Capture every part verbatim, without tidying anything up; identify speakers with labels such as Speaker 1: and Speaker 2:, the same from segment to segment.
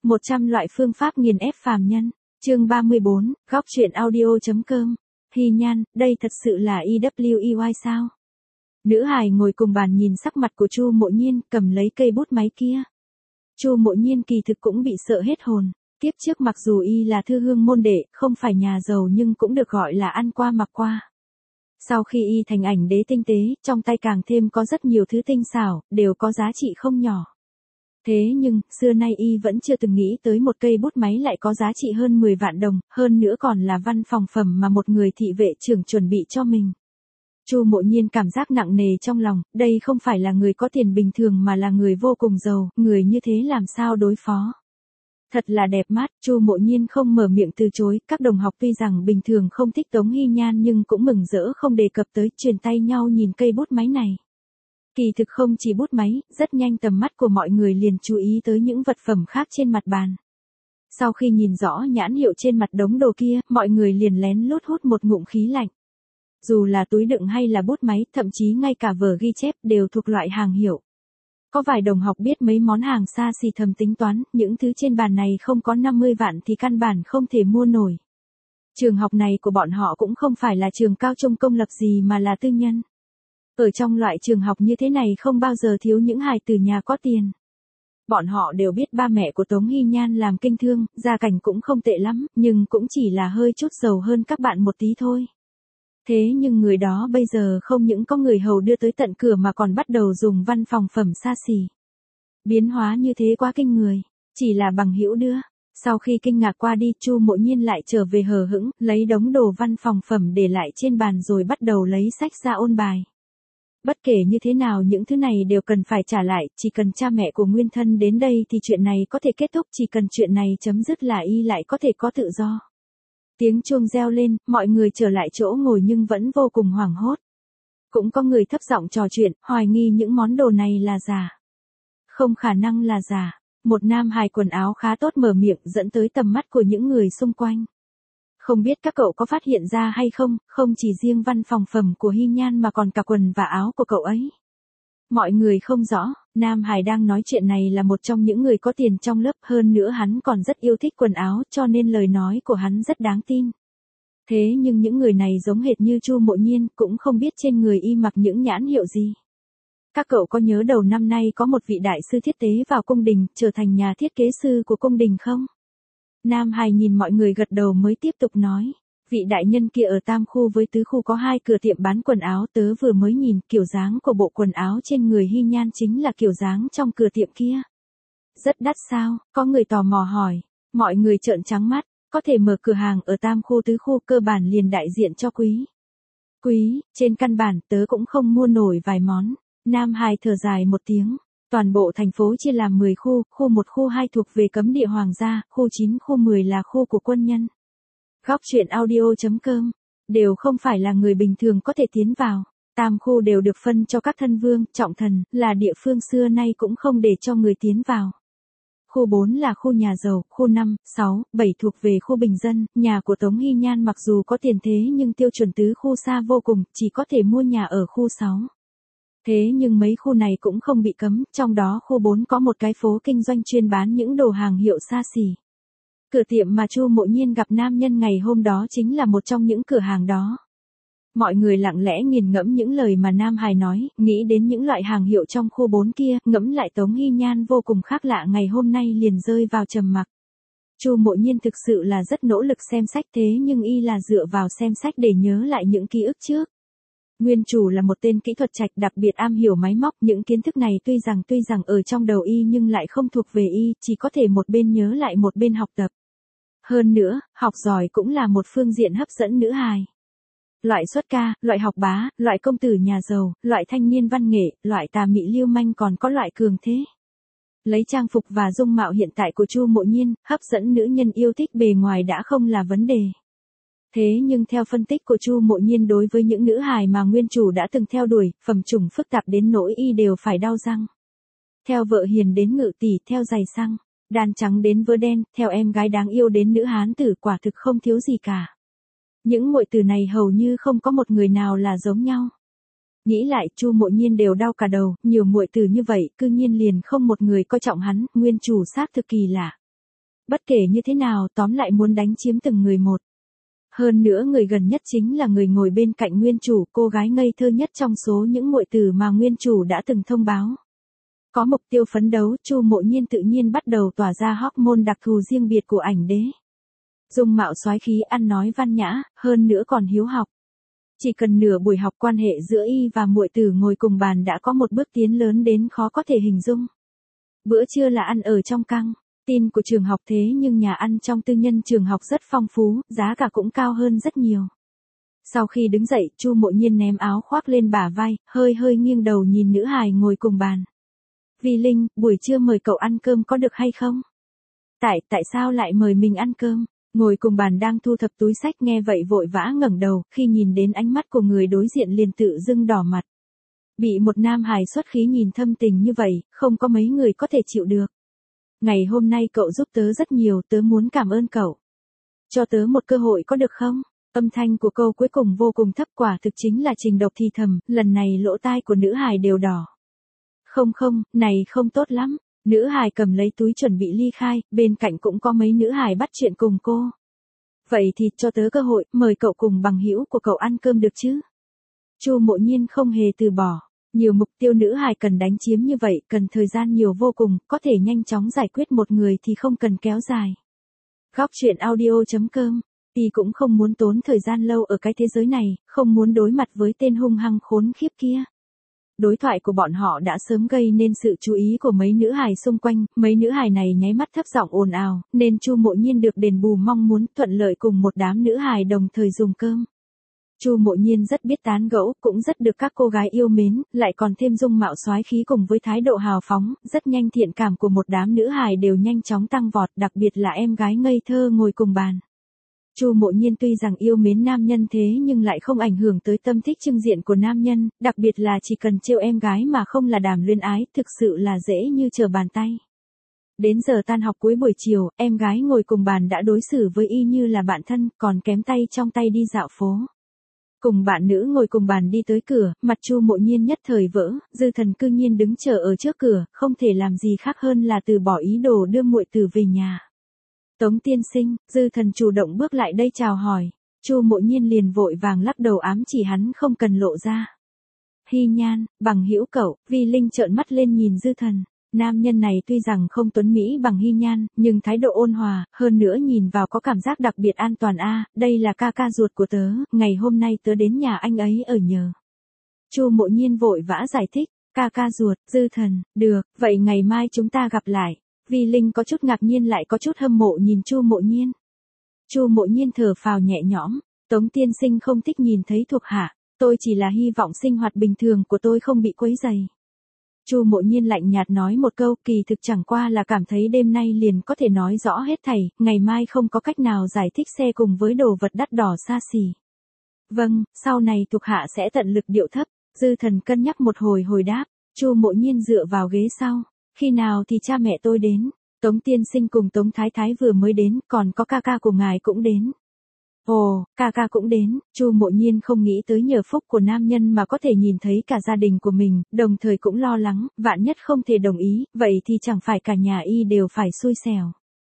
Speaker 1: một trăm loại phương pháp nghiền ép phàm nhân. Chương ba mươi bốn, góc truyện audio.com. Hy Nhan, đây thật sự là i vê kép y sao? Nữ hài ngồi cùng bàn nhìn sắc mặt của Chu Mộ Nhiên, cầm lấy cây bút máy kia. Chu Mộ Nhiên kỳ thực cũng bị sợ hết hồn. Tiếp trước mặc dù y là thư hương môn đệ, không phải nhà giàu nhưng cũng được gọi là ăn qua mặc qua. Sau khi y thành ảnh đế tinh tế, trong tay càng thêm có rất nhiều thứ tinh xảo, đều có giá trị không nhỏ. Thế nhưng, xưa nay y vẫn chưa từng nghĩ tới một cây bút máy lại có giá trị hơn mười vạn đồng, hơn nữa còn là văn phòng phẩm mà một người thị vệ trưởng chuẩn bị cho mình. Chu Mộ Nhiên cảm giác nặng nề trong lòng, đây không phải là người có tiền bình thường mà là người vô cùng giàu, người như thế làm sao đối phó. Thật là đẹp mắt, Chu Mộ Nhiên không mở miệng từ chối, các đồng học tuy rằng bình thường không thích Tống Hy Nhan nhưng cũng mừng rỡ không đề cập tới, truyền tay nhau nhìn cây bút máy này. Kỳ thực không chỉ bút máy, rất nhanh tầm mắt của mọi người liền chú ý tới những vật phẩm khác trên mặt bàn. Sau khi nhìn rõ nhãn hiệu trên mặt đống đồ kia, mọi người liền lén lút hút một ngụm khí lạnh. Dù là túi đựng hay là bút máy, thậm chí ngay cả vở ghi chép đều thuộc loại hàng hiệu. Có vài đồng học biết mấy món hàng xa xỉ thầm tính toán, những thứ trên bàn này không có năm mươi vạn thì căn bản không thể mua nổi. Trường học này của bọn họ cũng không phải là trường cao trung công lập gì mà là tư nhân. Ở trong loại trường học như thế này không bao giờ thiếu những hài tử nhà có tiền. Bọn họ đều biết ba mẹ của Tống Hy Nhan làm kinh thương, gia cảnh cũng không tệ lắm, nhưng cũng chỉ là hơi chút giàu hơn các bạn một tí thôi. Thế nhưng người đó bây giờ không những có người hầu đưa tới tận cửa mà còn bắt đầu dùng văn phòng phẩm xa xỉ. Biến hóa như thế quá kinh người, chỉ là bằng hữu đưa. Sau khi kinh ngạc qua đi, Chu Mộ Nhiên lại trở về hờ hững, lấy đống đồ văn phòng phẩm để lại trên bàn rồi bắt đầu lấy sách ra ôn bài. Bất kể như thế nào những thứ này đều cần phải trả lại, chỉ cần cha mẹ của nguyên thân đến đây thì chuyện này có thể kết thúc, chỉ cần chuyện này chấm dứt là y lại có thể có tự do. Tiếng chuông reo lên, mọi người trở lại chỗ ngồi nhưng vẫn vô cùng hoảng hốt. Cũng có người thấp giọng trò chuyện, hoài nghi những món đồ này là giả. Không khả năng là giả. Một nam hài quần áo khá tốt mở miệng dẫn tới tầm mắt của những người xung quanh. Không biết các cậu có phát hiện ra hay không, không chỉ riêng văn phòng phẩm của Hy Nhan mà còn cả quần và áo của cậu ấy. Mọi người không rõ, nam hài đang nói chuyện này là một trong những người có tiền trong lớp, hơn nữa hắn còn rất yêu thích quần áo cho nên lời nói của hắn rất đáng tin. Thế nhưng những người này giống hệt như Chu Mộ Nhiên, cũng không biết trên người y mặc những nhãn hiệu gì. Các cậu có nhớ đầu năm nay có một vị đại sư thiết tế vào cung đình, trở thành nhà thiết kế sư của cung đình không? Nam hài nhìn mọi người gật đầu mới tiếp tục nói. Vị đại nhân kia ở Tam Khu với Tứ Khu có hai cửa tiệm bán quần áo, tớ vừa mới nhìn kiểu dáng của bộ quần áo trên người Hy Nhan chính là kiểu dáng trong cửa tiệm kia. Rất đắt sao? Có người tò mò hỏi. Mọi người trợn trắng mắt, có thể mở cửa hàng ở Tam Khu Tứ Khu cơ bản liền đại diện cho quý. Quý, trên căn bản tớ cũng không mua nổi vài món. Nam hài thở dài một tiếng. Toàn bộ thành phố chia làm mười khu, khu một khu hai thuộc về cấm địa hoàng gia, khu chín khu mười là khu của quân nhân. Góc truyện audio.com, đều không phải là người bình thường có thể tiến vào. Tam khu đều được phân cho các thân vương, trọng thần, là địa phương xưa nay cũng không để cho người tiến vào. Khu bốn là khu nhà giàu, khu năm, sáu, bảy thuộc về khu bình dân, nhà của Tống Hy Nhan mặc dù có tiền thế nhưng tiêu chuẩn tứ khu xa vô cùng, chỉ có thể mua nhà ở khu sáu. Thế nhưng mấy khu này cũng không bị cấm, trong đó khu bốn có một cái phố kinh doanh chuyên bán những đồ hàng hiệu xa xỉ. Cửa tiệm mà Chu Mộ Nhiên gặp nam nhân ngày hôm đó chính là một trong những cửa hàng đó. Mọi người lặng lẽ nghiền ngẫm những lời mà Nam Hải nói, nghĩ đến những loại hàng hiệu trong khu bốn kia, ngẫm lại Tống Hy Nhan vô cùng khác lạ ngày hôm nay liền rơi vào trầm mặc. Chu Mộ Nhiên thực sự là rất nỗ lực xem sách thế nhưng y là dựa vào xem sách để nhớ lại những ký ức trước. Nguyên chủ là một tên kỹ thuật trạch đặc biệt am hiểu máy móc, những kiến thức này tuy rằng tuy rằng ở trong đầu y nhưng lại không thuộc về y, chỉ có thể một bên nhớ lại một bên học tập. Hơn nữa, học giỏi cũng là một phương diện hấp dẫn nữ hài. Loại xuất ca, loại học bá, loại công tử nhà giàu, loại thanh niên văn nghệ, loại tà mị lưu manh còn có loại cường thế. Lấy trang phục và dung mạo hiện tại của Chu Mộ Nhiên, hấp dẫn nữ nhân yêu thích bề ngoài đã không là vấn đề. Thế nhưng theo phân tích của Chu Mộ Nhiên đối với những nữ hài mà nguyên chủ đã từng theo đuổi, phẩm chủng phức tạp đến nỗi y đều phải đau răng. Theo vợ hiền đến ngự tỷ, theo giày xăng, đàn trắng đến vớ đen, theo em gái đáng yêu đến nữ hán tử, quả thực không thiếu gì cả. Những muội tử này hầu như không có một người nào là giống nhau. Nghĩ lại, Chu Mộ Nhiên đều đau cả đầu, nhiều muội tử như vậy, cư nhiên liền không một người coi trọng hắn, nguyên chủ xác thực kỳ lạ. Bất kể như thế nào tóm lại muốn đánh chiếm từng người một. Hơn nữa người gần nhất chính là người ngồi bên cạnh nguyên chủ, cô gái ngây thơ nhất trong số những muội tử mà nguyên chủ đã từng thông báo. Có mục tiêu phấn đấu, Chu Mộ Nhiên tự nhiên bắt đầu tỏa ra hormone đặc thù riêng biệt của ảnh đế. Dung mạo soái khí, ăn nói văn nhã, hơn nữa còn hiếu học. Chỉ cần nửa buổi học, quan hệ giữa y và muội tử ngồi cùng bàn đã có một bước tiến lớn đến khó có thể hình dung. Bữa trưa là ăn ở trong căng tin của trường học, thế nhưng nhà ăn trong tư nhân trường học rất phong phú, giá cả cũng cao hơn rất nhiều. Sau khi đứng dậy, Chu Mộ Nhiên ném áo khoác lên bả vai, hơi hơi nghiêng đầu nhìn nữ hài ngồi cùng bàn. Vi Linh, buổi trưa mời cậu ăn cơm có được hay không? Tại, tại sao lại mời mình ăn cơm? Ngồi cùng bàn đang thu thập túi xách nghe vậy vội vã ngẩng đầu, khi nhìn đến ánh mắt của người đối diện liền tự dưng đỏ mặt. Bị một nam hài xuất khí nhìn thâm tình như vậy, không có mấy người có thể chịu được. Ngày hôm nay cậu giúp tớ rất nhiều, tớ muốn cảm ơn cậu. Cho tớ một cơ hội có được không? Âm thanh của câu cuối cùng vô cùng thấp, quả thực chính là trình độc thì thầm, lần này lỗ tai của nữ hài đều đỏ. Không không, này không tốt lắm. Nữ hài cầm lấy túi chuẩn bị ly khai, bên cạnh cũng có mấy nữ hài bắt chuyện cùng cô. Vậy thì cho tớ cơ hội, mời cậu cùng bằng hữu của cậu ăn cơm được chứ? Chu Mộ Nhiên không hề từ bỏ. Nhiều mục tiêu nữ hài cần đánh chiếm như vậy, cần thời gian nhiều vô cùng, có thể nhanh chóng giải quyết một người thì không cần kéo dài. Góc truyện audio chấm com, y cũng không muốn tốn thời gian lâu ở cái thế giới này, không muốn đối mặt với tên hung hăng khốn khiếp kia. Đối thoại của bọn họ đã sớm gây nên sự chú ý của mấy nữ hài xung quanh, mấy nữ hài này nháy mắt thấp giọng ồn ào, nên Chu Mộ Nhiên được đền bù mong muốn, thuận lợi cùng một đám nữ hài đồng thời dùng cơm. Chu Mộ Nhiên rất biết tán gẫu, cũng rất được các cô gái yêu mến, lại còn thêm dung mạo soái khí cùng với thái độ hào phóng, rất nhanh thiện cảm của một đám nữ hài đều nhanh chóng tăng vọt, đặc biệt là em gái ngây thơ ngồi cùng bàn. Chu Mộ Nhiên tuy rằng yêu mến nam nhân thế nhưng lại không ảnh hưởng tới tâm thích trưng diện của nam nhân, đặc biệt là chỉ cần trêu em gái mà không là đàm luyên ái, thực sự là dễ như trở bàn tay. Đến giờ tan học cuối buổi chiều, em gái ngồi cùng bàn đã đối xử với y như là bạn thân, còn kém tay trong tay đi dạo phố. Cùng bạn nữ ngồi cùng bàn đi tới cửa, mặt Chu Mộ Nhiên nhất thời vỡ, Dư Thần cư nhiên đứng chờ ở trước cửa, không thể làm gì khác hơn là từ bỏ ý đồ đưa muội tử về nhà. Tống tiên sinh, Dư Thần chủ động bước lại đây chào hỏi, Chu Mộ Nhiên liền vội vàng lắc đầu ám chỉ hắn không cần lộ ra. Hy Nhan, bằng hữu cậu, Vi Linh trợn mắt lên nhìn Dư Thần. Nam nhân này tuy rằng không tuấn mỹ bằng Hy Nhan, nhưng thái độ ôn hòa, hơn nữa nhìn vào có cảm giác đặc biệt an toàn a, đây là ca ca ruột của tớ, ngày hôm nay tớ đến nhà anh ấy ở nhờ. Chu Mộ Nhiên vội vã giải thích, ca ca ruột, Dư Thần, được, vậy ngày mai chúng ta gặp lại. Vi Linh có chút ngạc nhiên lại có chút hâm mộ nhìn Chu Mộ Nhiên. Chu Mộ Nhiên thở phào nhẹ nhõm, Tống tiên sinh không thích nhìn thấy thuộc hạ, tôi chỉ là hy vọng sinh hoạt bình thường của tôi không bị quấy rầy. Chu Mộ Nhiên lạnh nhạt nói một câu, kỳ thực chẳng qua là cảm thấy đêm nay liền có thể nói rõ hết thảy, ngày mai không có cách nào giải thích xe cùng với đồ vật đắt đỏ xa xỉ. Vâng, sau này thuộc hạ sẽ tận lực điệu thấp. Dư Thần cân nhắc một hồi hồi đáp. Chu Mộ Nhiên dựa vào ghế sau. Khi nào thì cha mẹ tôi đến? Tống tiên sinh cùng Tống Thái Thái vừa mới đến, còn có ca ca của ngài cũng đến. Ồ, ca ca cũng đến. Chu Mộ Nhiên không nghĩ tới nhờ phúc của nam nhân mà có thể nhìn thấy cả gia đình của mình, đồng thời cũng lo lắng, vạn nhất không thể đồng ý, vậy thì chẳng phải cả nhà y đều phải xui xẻo.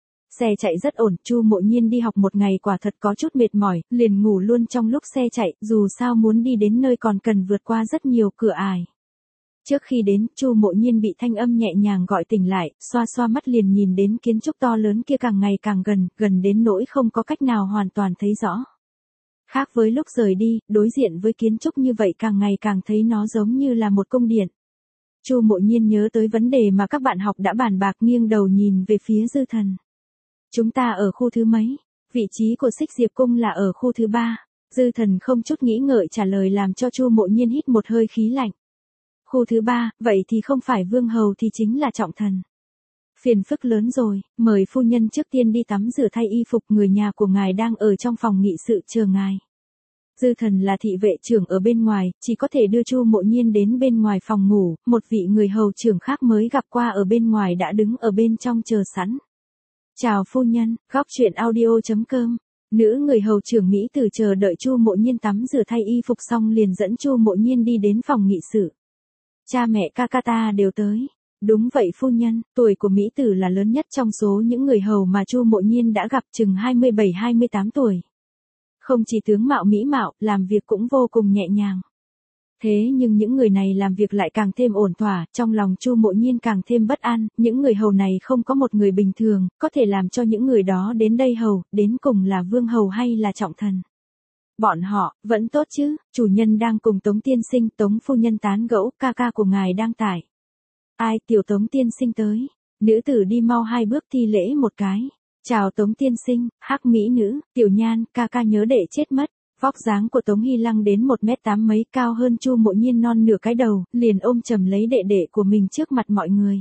Speaker 1: Xe chạy rất ổn, Chu Mộ Nhiên đi học một ngày quả thật có chút mệt mỏi, liền ngủ luôn trong lúc xe chạy, dù sao muốn đi đến nơi còn cần vượt qua rất nhiều cửa ải. Trước khi đến, Chu Mộ Nhiên bị thanh âm nhẹ nhàng gọi tỉnh lại, xoa xoa mắt liền nhìn đến kiến trúc to lớn kia càng ngày càng gần, gần đến nỗi không có cách nào hoàn toàn thấy rõ. Khác với lúc rời đi, đối diện với kiến trúc như vậy càng ngày càng thấy nó giống như là một cung điện. Chu Mộ Nhiên nhớ tới vấn đề mà các bạn học đã bàn bạc, nghiêng đầu nhìn về phía Dư Thần. Chúng ta ở khu thứ mấy? Vị trí của Xích Diệp Cung là ở khu thứ ba. Dư Thần không chút nghĩ ngợi trả lời làm cho Chu Mộ Nhiên hít một hơi khí lạnh. Khu thứ ba, vậy thì không phải vương hầu thì chính là trọng thần. Phiền phức lớn rồi, mời phu nhân trước tiên đi tắm rửa thay y phục, người nhà của ngài đang ở trong phòng nghị sự chờ ngài. Dư Thần là thị vệ trưởng ở bên ngoài, chỉ có thể đưa Chu Mộ Nhiên đến bên ngoài phòng ngủ, một vị người hầu trưởng khác mới gặp qua ở bên ngoài đã đứng ở bên trong chờ sẵn. Chào phu nhân, góc truyện audio chấm com. Nữ người hầu trưởng Mỹ từ chờ đợi Chu Mộ Nhiên tắm rửa thay y phục xong liền dẫn Chu Mộ Nhiên đi đến phòng nghị sự. Cha mẹ ca ca ta đều tới. Đúng vậy phu nhân, tuổi của Mỹ Tử là lớn nhất trong số những người hầu mà Chu Mộ Nhiên đã gặp, chừng hai mươi bảy hai mươi tám tuổi. Không chỉ tướng mạo mỹ mạo, làm việc cũng vô cùng nhẹ nhàng. Thế nhưng những người này làm việc lại càng thêm ổn thỏa, trong lòng Chu Mộ Nhiên càng thêm bất an, những người hầu này không có một người bình thường, có thể làm cho những người đó đến đây hầu, đến cùng là vương hầu hay là trọng thần. Bọn họ, vẫn tốt chứ, chủ nhân đang cùng Tống tiên sinh, Tống phu nhân tán gẫu, ca ca của ngài đang tại. Ai, tiểu Tống tiên sinh tới. Nữ tử đi mau hai bước thi lễ một cái. Chào Tống tiên sinh, hắc mỹ nữ, tiểu nhan, ca ca nhớ đệ chết mất. Vóc dáng của Tống Hy Lăng đến một mét tám mấy, cao hơn Chu Mộ Nhiên non nửa cái đầu, liền ôm chầm lấy đệ đệ của mình trước mặt mọi người.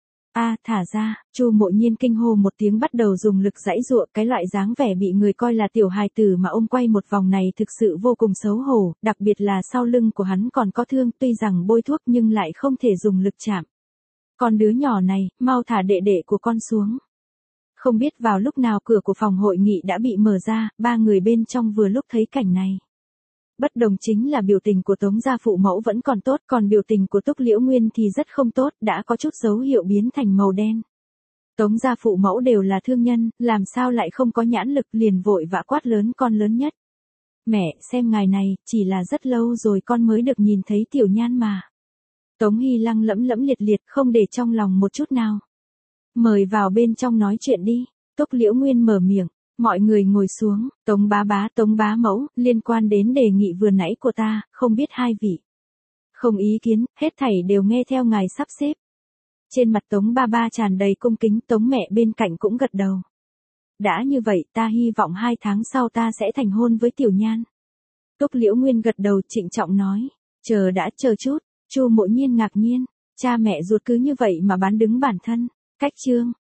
Speaker 1: A, thả ra, Chu Mộ Nhiên kinh hô một tiếng, bắt đầu dùng lực giãy giụa, cái loại dáng vẻ bị người coi là tiểu hài tử mà ôm quay một vòng này thực sự vô cùng xấu hổ, đặc biệt là sau lưng của hắn còn có thương, tuy rằng bôi thuốc nhưng lại không thể dùng lực chạm. Con đứa nhỏ này, mau thả đệ đệ của con xuống. Không biết vào lúc nào cửa của phòng hội nghị đã bị mở ra, ba người bên trong vừa lúc thấy cảnh này. Bất đồng chính là biểu tình của Tống gia phụ mẫu vẫn còn tốt, còn biểu tình của Túc Liễu Nguyên thì rất không tốt, đã có chút dấu hiệu biến thành màu đen. Tống gia phụ mẫu đều là thương nhân, làm sao lại không có nhãn lực, liền vội vã quát lớn con lớn nhất. Mẹ, xem ngài này, chỉ là rất lâu rồi con mới được nhìn thấy tiểu nhan mà. Tống Hy Lăng lẫm lẫm liệt liệt, không để trong lòng một chút nào. Mời vào bên trong nói chuyện đi. Túc Liễu Nguyên mở miệng. Mọi người ngồi xuống. Tống bá bá, Tống bá mẫu, liên quan đến đề nghị vừa nãy của ta, không biết hai vị. Không ý kiến, hết thảy đều nghe theo ngài sắp xếp. Trên mặt Tống ba ba tràn đầy cung kính, Tống mẹ bên cạnh cũng gật đầu. Đã như vậy, ta hy vọng hai tháng sau ta sẽ thành hôn với tiểu nhan. Túc Liễu Nguyên gật đầu trịnh trọng nói. Chờ đã, chờ chút. Chu Mộ Nhiên ngạc nhiên. Cha mẹ ruột cứ như vậy mà bán đứng bản thân. Cách chương.